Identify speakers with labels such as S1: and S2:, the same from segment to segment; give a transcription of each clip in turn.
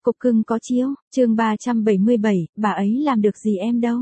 S1: Cục cưng có chiếu, chương 377, bà ấy làm được gì em đâu.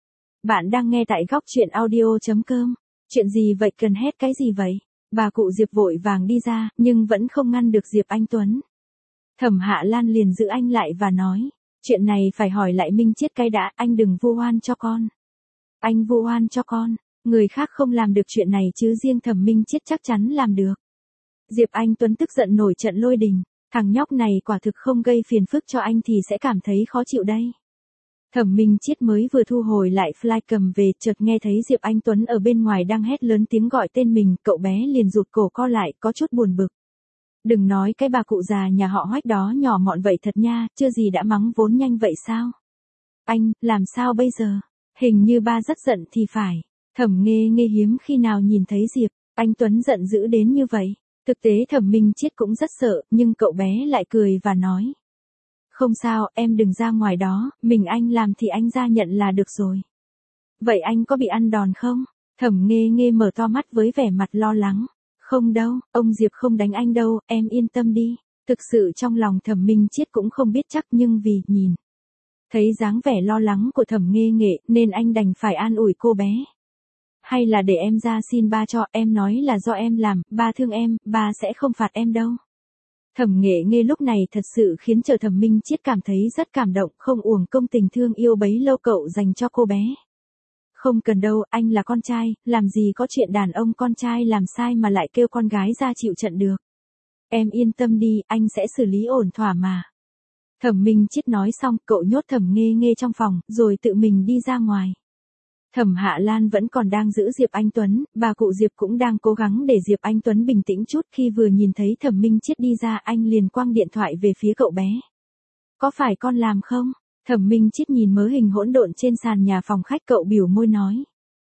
S1: Bạn đang nghe tại góc chuyện audio.com. Chuyện gì vậy, cần hét cái gì vậy? Bà cụ Diệp vội vàng đi ra, nhưng vẫn không ngăn được Diệp Anh Tuấn. Thẩm Hạ Lan liền giữ anh lại và nói, chuyện này phải hỏi lại Minh Chiết cái đã, anh đừng vu oan cho con. Anh vu oan cho con, người khác không làm được chuyện này chứ riêng Thẩm Minh Chiết chắc chắn làm được. Diệp Anh Tuấn tức giận nổi trận lôi đình. Thằng nhóc này quả thực không gây phiền phức cho anh thì sẽ cảm thấy khó chịu đây. Thẩm Minh Chiết mới vừa thu hồi lại flycam về, chợt nghe thấy Diệp Anh Tuấn ở bên ngoài đang hét lớn tiếng gọi tên mình, cậu bé liền rụt cổ co lại, có chút buồn bực. Đừng nói cái bà cụ già nhà họ Hoách đó nhỏ mọn vậy thật nha, chưa gì đã mắng vốn nhanh vậy sao? Anh, làm sao bây giờ? Hình như ba rất giận thì phải. Thẩm Nghê Nghê hiếm khi nào nhìn thấy Diệp Anh Tuấn giận dữ đến như vậy. Thực tế Thẩm Minh Chiết cũng rất sợ, nhưng cậu bé lại cười và nói. Không sao, em đừng ra ngoài đó, mình anh làm thì anh ra nhận là được rồi. Vậy anh có bị ăn đòn không? Thẩm Nghê Nghê mở to mắt với vẻ mặt lo lắng. Không đâu, ông Diệp không đánh anh đâu, em yên tâm đi. Thực sự trong lòng Thẩm Minh Chiết cũng không biết chắc, nhưng vì nhìn thấy dáng vẻ lo lắng của Thẩm Nghê Nghê nên anh đành phải an ủi cô bé. Hay là để em ra xin ba cho, em nói là do em làm, ba thương em, ba sẽ không phạt em đâu. Thẩm Nghệ Nghê lúc này thật sự khiến cho Thẩm Minh Chiết cảm thấy rất cảm động, không uổng công tình thương yêu bấy lâu cậu dành cho cô bé. Không cần đâu, anh là con trai, làm gì có chuyện đàn ông con trai làm sai mà lại kêu con gái ra chịu trận được. Em yên tâm đi, anh sẽ xử lý ổn thỏa mà. Thẩm Minh Chiết nói xong, cậu nhốt Thẩm Nghê Nghê trong phòng, rồi tự mình đi ra ngoài. Thẩm Hạ Lan vẫn còn đang giữ Diệp Anh Tuấn, bà cụ Diệp cũng đang cố gắng để Diệp Anh Tuấn bình tĩnh chút. Khi vừa nhìn thấy Thẩm Minh Chiết đi ra, anh liền quăng điện thoại về phía cậu bé. Có phải con làm không? Thẩm Minh Chiết nhìn mớ hình hỗn độn trên sàn nhà phòng khách, cậu biểu môi nói.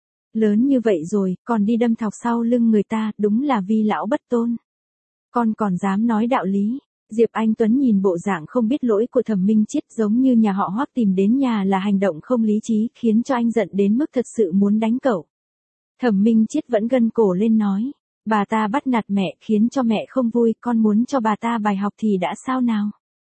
S1: Lớn như vậy rồi, còn đi đâm thọc sau lưng người ta, đúng là vi lão bất tôn. Con còn dám nói đạo lý. Diệp Anh Tuấn nhìn bộ dạng không biết lỗi của Thẩm Minh Chiết, giống như nhà họ Hoắc tìm đến nhà là hành động không lý trí, khiến cho anh giận đến mức thật sự muốn đánh cậu. Thẩm Minh Chiết vẫn gân cổ lên nói, bà ta bắt nạt mẹ khiến cho mẹ không vui, con muốn cho bà ta bài học thì đã sao nào?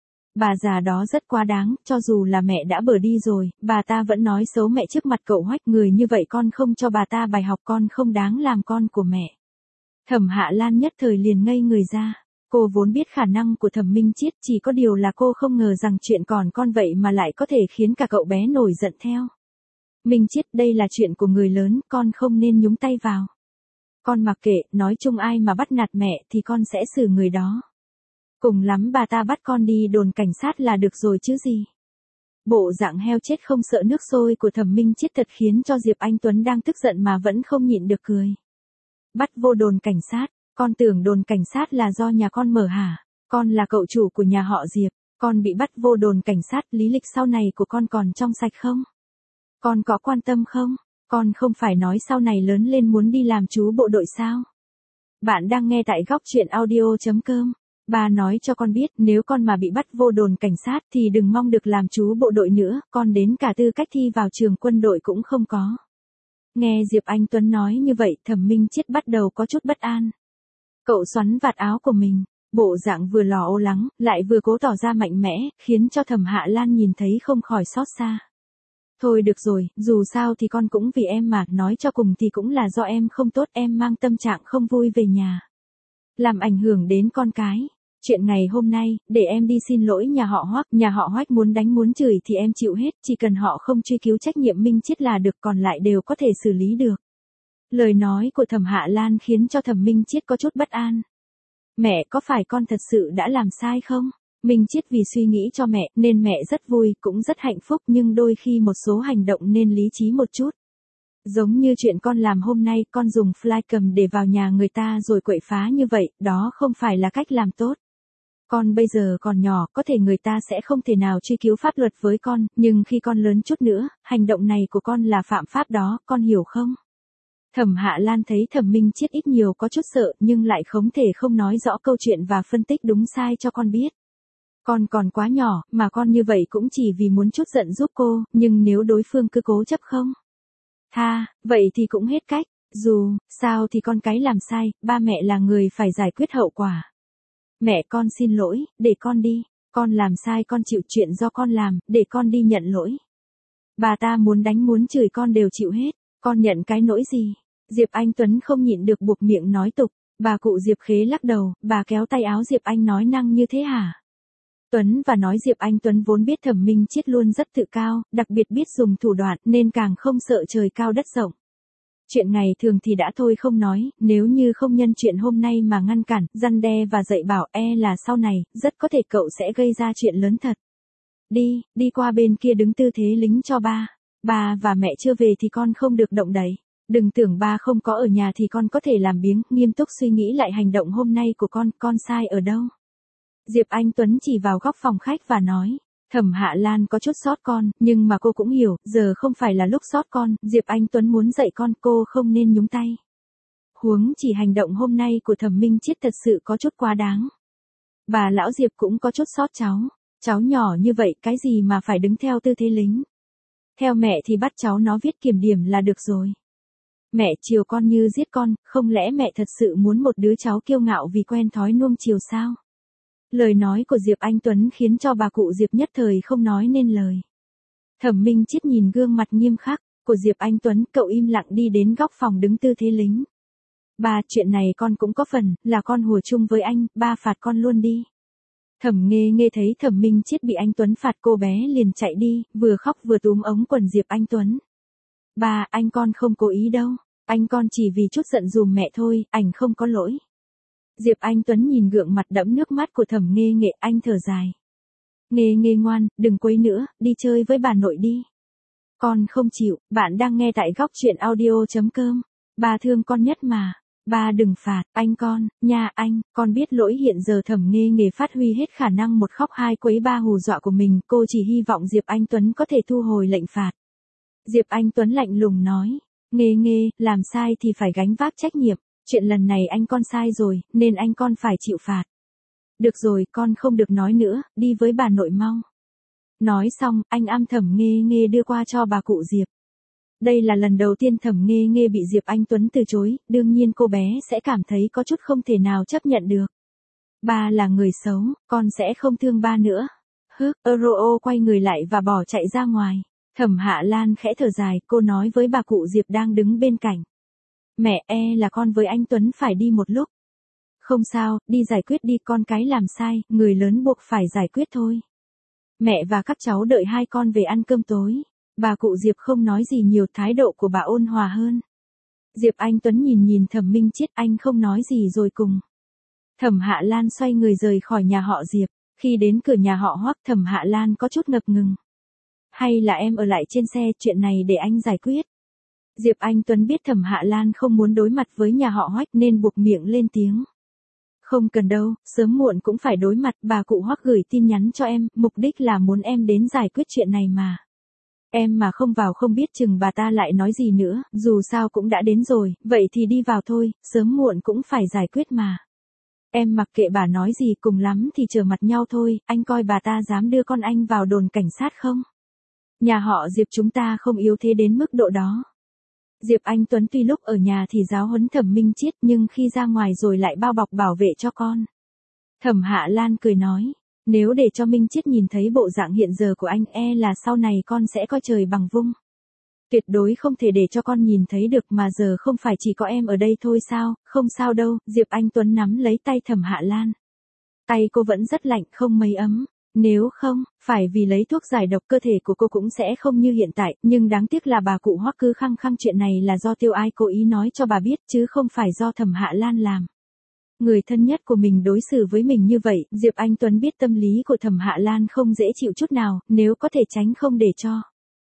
S1: Bà già đó rất quá đáng, cho dù là mẹ đã bờ đi rồi, bà ta vẫn nói xấu mẹ trước mặt cậu Hoách, người như vậy con không cho bà ta bài học, con không đáng làm con của mẹ. Thẩm Hạ Lan nhất thời liền ngây người ra. Cô vốn biết khả năng của Thẩm Minh Chiết, chỉ có điều là cô không ngờ rằng chuyện còn con vậy mà lại có thể khiến cả cậu bé nổi giận theo. Minh Chiết, đây là chuyện của người lớn, con không nên nhúng tay vào. Con mặc kệ, nói chung ai mà bắt nạt mẹ thì con sẽ xử người đó. Cùng lắm bà ta bắt con đi đồn cảnh sát là được rồi chứ gì. Bộ dạng heo chết không sợ nước sôi của Thẩm Minh Chiết thật khiến cho Diệp Anh Tuấn đang tức giận mà vẫn không nhịn được cười. Bắt vô đồn cảnh sát. Con tưởng đồn cảnh sát là do nhà con mở hả? Con là cậu chủ của nhà họ Diệp, con bị bắt vô đồn cảnh sát, lý lịch sau này của con còn trong sạch không? Con có quan tâm không? Con không phải nói sau này lớn lên muốn đi làm chú bộ đội sao? Bạn đang nghe tại góc chuyện audio.com. Bà nói cho con biết, nếu con mà bị bắt vô đồn cảnh sát thì đừng mong được làm chú bộ đội nữa, con đến cả tư cách thi vào trường quân đội cũng không có. Nghe Diệp Anh Tuấn nói như vậy, Thẩm Minh Chiết bắt đầu có chút bất an. Cậu xoắn vạt áo của mình, bộ dạng vừa lo âu lắng, lại vừa cố tỏ ra mạnh mẽ, khiến cho Thẩm Hạ Lan nhìn thấy không khỏi xót xa. Thôi được rồi, dù sao thì con cũng vì em mà, nói cho cùng thì cũng là do em không tốt, em mang tâm trạng không vui về nhà. Làm ảnh hưởng đến con cái. Chuyện ngày hôm nay, để em đi xin lỗi nhà họ Hoách muốn đánh muốn chửi thì em chịu hết, chỉ cần họ không truy cứu trách nhiệm Minh Chiết là được, còn lại đều có thể xử lý được. Lời nói của Thẩm Hạ Lan khiến cho Thẩm Minh Chiết có chút bất an. Mẹ, có phải con thật sự đã làm sai không? Minh Chiết vì suy nghĩ cho mẹ nên mẹ rất vui, cũng rất hạnh phúc, nhưng đôi khi một số hành động nên lý trí một chút. Giống như chuyện con làm hôm nay, con dùng flycam để vào nhà người ta rồi quậy phá như vậy, đó không phải là cách làm tốt. Con bây giờ còn nhỏ, có thể người ta sẽ không thể nào truy cứu pháp luật với con, nhưng khi con lớn chút nữa, hành động này của con là phạm pháp đó, con hiểu không? Thẩm Hạ Lan thấy Thẩm Minh Chiết ít nhiều có chút sợ, nhưng lại không thể không nói rõ câu chuyện và phân tích đúng sai cho con biết. Con còn quá nhỏ, mà con như vậy cũng chỉ vì muốn chút giận giúp cô, nhưng nếu đối phương cứ cố chấp không vậy thì cũng hết cách. Dù sao thì con cái làm sai, ba mẹ là người phải giải quyết hậu quả. Mẹ con xin lỗi, để con đi. Con làm sai con chịu, chuyện do con làm, để con đi nhận lỗi. Bà ta muốn đánh muốn chửi con đều chịu hết, con nhận cái nỗi gì? Diệp Anh Tuấn không nhịn được buộc miệng nói tục. Bà cụ Diệp Khế lắc đầu, bà kéo tay áo Diệp Anh nói năng như thế hả? Tuấn và nói Diệp Anh Tuấn vốn biết Thẩm Minh Chiết luôn rất tự cao, đặc biệt biết dùng thủ đoạn nên càng không sợ trời cao đất rộng. Chuyện ngày thường thì đã thôi không nói, nếu như không nhân chuyện hôm nay mà ngăn cản, răn đe và dạy bảo là sau này, rất có thể cậu sẽ gây ra chuyện lớn thật. Đi qua bên kia đứng tư thế lính cho ba. Ba và mẹ chưa về thì con không được động đậy. Đừng tưởng ba không có ở nhà thì con có thể làm biếng, nghiêm túc suy nghĩ lại hành động hôm nay của con sai ở đâu. Diệp Anh Tuấn chỉ vào góc phòng khách và nói, Thẩm Hạ Lan có chút sót con, nhưng mà cô cũng hiểu, giờ không phải là lúc sót con, Diệp Anh Tuấn muốn dạy con, cô không nên nhúng tay. Huống chỉ hành động hôm nay của Thẩm Minh Chiết thật sự có chút quá đáng. Bà lão Diệp cũng có chút sót cháu nhỏ như vậy cái gì mà phải đứng theo tư thế lính. Theo mẹ thì bắt cháu nó viết kiểm điểm là được rồi. Mẹ chiều con như giết con, không lẽ mẹ thật sự muốn một đứa cháu kiêu ngạo vì quen thói nuông chiều sao? Lời nói của Diệp Anh Tuấn khiến cho bà cụ Diệp nhất thời không nói nên lời. Thẩm Minh Chiết nhìn gương mặt nghiêm khắc của Diệp Anh Tuấn, cậu im lặng đi đến góc phòng đứng tư thế lính. Ba, chuyện này con cũng có phần, là con hùa chung với anh, ba phạt con luôn đi. Thẩm Nghê thấy Thẩm Minh Chiết bị anh Tuấn phạt, cô bé liền chạy đi, vừa khóc vừa túm ống quần Diệp Anh Tuấn. Ba, anh con không cố ý đâu, anh con chỉ vì chút giận dùm mẹ thôi, ảnh không có lỗi. Diệp Anh Tuấn nhìn gượng mặt đẫm nước mắt của Thẩm Nghê, anh thở dài. Nghê ngoan, đừng quấy nữa, đi chơi với bà nội đi. Con không chịu, bạn đang nghe tại góc truyện audio.com. Ba thương con nhất mà. Ba đừng phạt, anh con, nha anh, con biết lỗi. Hiện giờ Thẩm Nghê phát huy hết khả năng, một khóc hai quấy ba hù dọa của mình, cô chỉ hy vọng Diệp Anh Tuấn có thể thu hồi lệnh phạt. Diệp Anh Tuấn lạnh lùng nói, Nghê, làm sai thì phải gánh vác trách nhiệm, chuyện lần này anh con sai rồi, nên anh con phải chịu phạt. Được rồi, con không được nói nữa, đi với bà nội mau. Nói xong, anh ẵm Thẩm Nghê đưa qua cho bà cụ Diệp. Đây là lần đầu tiên Thẩm Nghê bị Diệp Anh Tuấn từ chối, đương nhiên cô bé sẽ cảm thấy có chút không thể nào chấp nhận được. Ba là người xấu, con sẽ không thương ba nữa. Euro quay người lại và bỏ chạy ra ngoài. Thẩm Hạ Lan khẽ thở dài, cô nói với bà cụ Diệp đang đứng bên cạnh. Mẹ, là con với anh Tuấn phải đi một lúc. Không sao, đi giải quyết đi, con cái làm sai, người lớn buộc phải giải quyết thôi. Mẹ và các cháu đợi hai con về ăn cơm tối. Bà cụ Diệp không nói gì nhiều, thái độ của bà ôn hòa hơn. Diệp Anh Tuấn nhìn Thẩm Minh Chiết, anh không nói gì rồi cùng. Thẩm Hạ Lan xoay người rời khỏi nhà họ Diệp. Khi đến cửa nhà họ Hoắc, Thẩm Hạ Lan có chút ngập ngừng. Hay là em ở lại trên xe, chuyện này để anh giải quyết. Diệp Anh Tuấn biết Thẩm Hạ Lan không muốn đối mặt với nhà họ Hoắc nên buộc miệng lên tiếng. Không cần đâu, sớm muộn cũng phải đối mặt, bà cụ Hoắc gửi tin nhắn cho em, mục đích là muốn em đến giải quyết chuyện này mà. Em mà không vào không biết chừng bà ta lại nói gì nữa, dù sao cũng đã đến rồi, vậy thì đi vào thôi, sớm muộn cũng phải giải quyết mà. Em mặc kệ bà nói gì, cùng lắm thì trở mặt nhau thôi, anh coi bà ta dám đưa con anh vào đồn cảnh sát không? Nhà họ Diệp chúng ta không yếu thế đến mức độ đó. Diệp Anh Tuấn tuy lúc ở nhà thì giáo huấn Thẩm Minh Chiết, nhưng khi ra ngoài rồi lại bao bọc bảo vệ cho con. Thẩm Hạ Lan cười nói, nếu để cho Minh Chiết nhìn thấy bộ dạng hiện giờ của anh, là sau này con sẽ coi trời bằng vung. Tuyệt đối không thể để cho con nhìn thấy được, mà giờ không phải chỉ có em ở đây thôi sao? Không sao đâu. Diệp Anh Tuấn nắm lấy tay Thẩm Hạ Lan. Tay cô vẫn rất lạnh, không mấy ấm. Nếu không, phải vì lấy thuốc giải độc cơ thể của cô cũng sẽ không như hiện tại, nhưng đáng tiếc là bà cụ Hoắc cứ khăng khăng chuyện này là do Tiêu Ai cố ý nói cho bà biết, chứ không phải do Thẩm Hạ Lan làm. Người thân nhất của mình đối xử với mình như vậy, Diệp Anh Tuấn biết tâm lý của Thẩm Hạ Lan không dễ chịu chút nào, nếu có thể tránh không để cho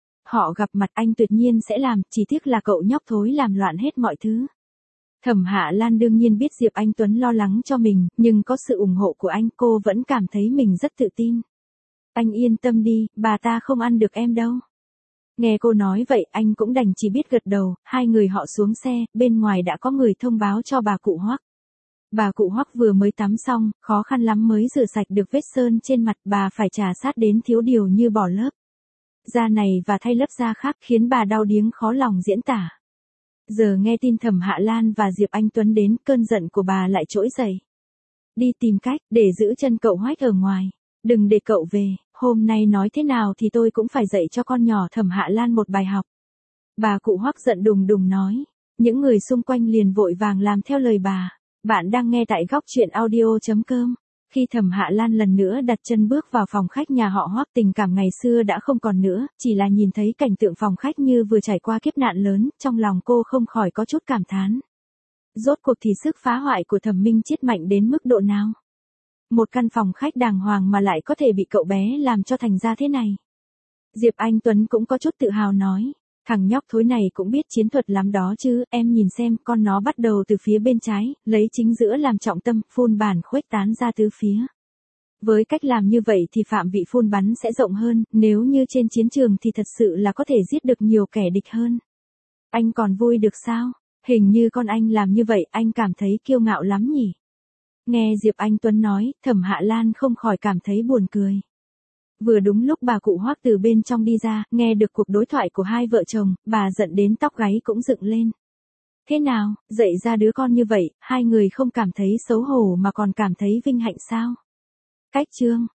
S1: họ gặp mặt anh tuyệt nhiên sẽ làm, chỉ tiếc là cậu nhóc thối làm loạn hết mọi thứ. Thẩm Hạ Lan đương nhiên biết Diệp Anh Tuấn lo lắng cho mình, nhưng có sự ủng hộ của anh, cô vẫn cảm thấy mình rất tự tin. Anh yên tâm đi, bà ta không ăn được em đâu. Nghe cô nói vậy, anh cũng đành chỉ biết gật đầu. Hai người họ xuống xe, bên ngoài đã có người thông báo cho bà cụ Hoắc. Bà cụ Hoắc vừa mới tắm xong, khó khăn lắm mới rửa sạch được vết sơn trên mặt, bà phải trà sát đến thiếu điều như bỏ lớp da này và thay lớp da khác, khiến bà đau điếng khó lòng diễn tả. Giờ nghe tin Thẩm Hạ Lan và Diệp Anh Tuấn đến, cơn giận của bà lại trỗi dậy. Đi tìm cách để giữ chân cậu Hoắc ở ngoài. Đừng để cậu về, hôm nay nói thế nào thì tôi cũng phải dạy cho con nhỏ Thẩm Hạ Lan một bài học. Bà cụ Hoắc giận đùng đùng nói. Những người xung quanh liền vội vàng làm theo lời bà. Bạn đang nghe tại góc truyện audio.com. Khi Thẩm Hạ Lan lần nữa đặt chân bước vào phòng khách nhà họ Hoắc, tình cảm ngày xưa đã không còn nữa, chỉ là nhìn thấy cảnh tượng phòng khách như vừa trải qua kiếp nạn lớn, trong lòng cô không khỏi có chút cảm thán. Rốt cuộc thì sức phá hoại của Thẩm Minh Chiết mạnh đến mức độ nào? Một căn phòng khách đàng hoàng mà lại có thể bị cậu bé làm cho thành ra thế này. Diệp Anh Tuấn cũng có chút tự hào nói. Thằng nhóc thối này cũng biết chiến thuật lắm đó chứ, em nhìn xem, con nó bắt đầu từ phía bên trái, lấy chính giữa làm trọng tâm, phun bản khuếch tán ra tứ phía. Với cách làm như vậy thì phạm vị phun bắn sẽ rộng hơn, nếu như trên chiến trường thì thật sự là có thể giết được nhiều kẻ địch hơn. Anh còn vui được sao? Hình như con anh làm như vậy anh cảm thấy kiêu ngạo lắm nhỉ? Nghe Diệp Anh Tuấn nói, Thẩm Hạ Lan không khỏi cảm thấy buồn cười. Vừa đúng lúc bà cụ Hoắc từ bên trong đi ra, nghe được cuộc đối thoại của hai vợ chồng, bà giận đến tóc gáy cũng dựng lên. Thế nào, dạy ra đứa con như vậy, hai người không cảm thấy xấu hổ mà còn cảm thấy vinh hạnh sao? Cách chương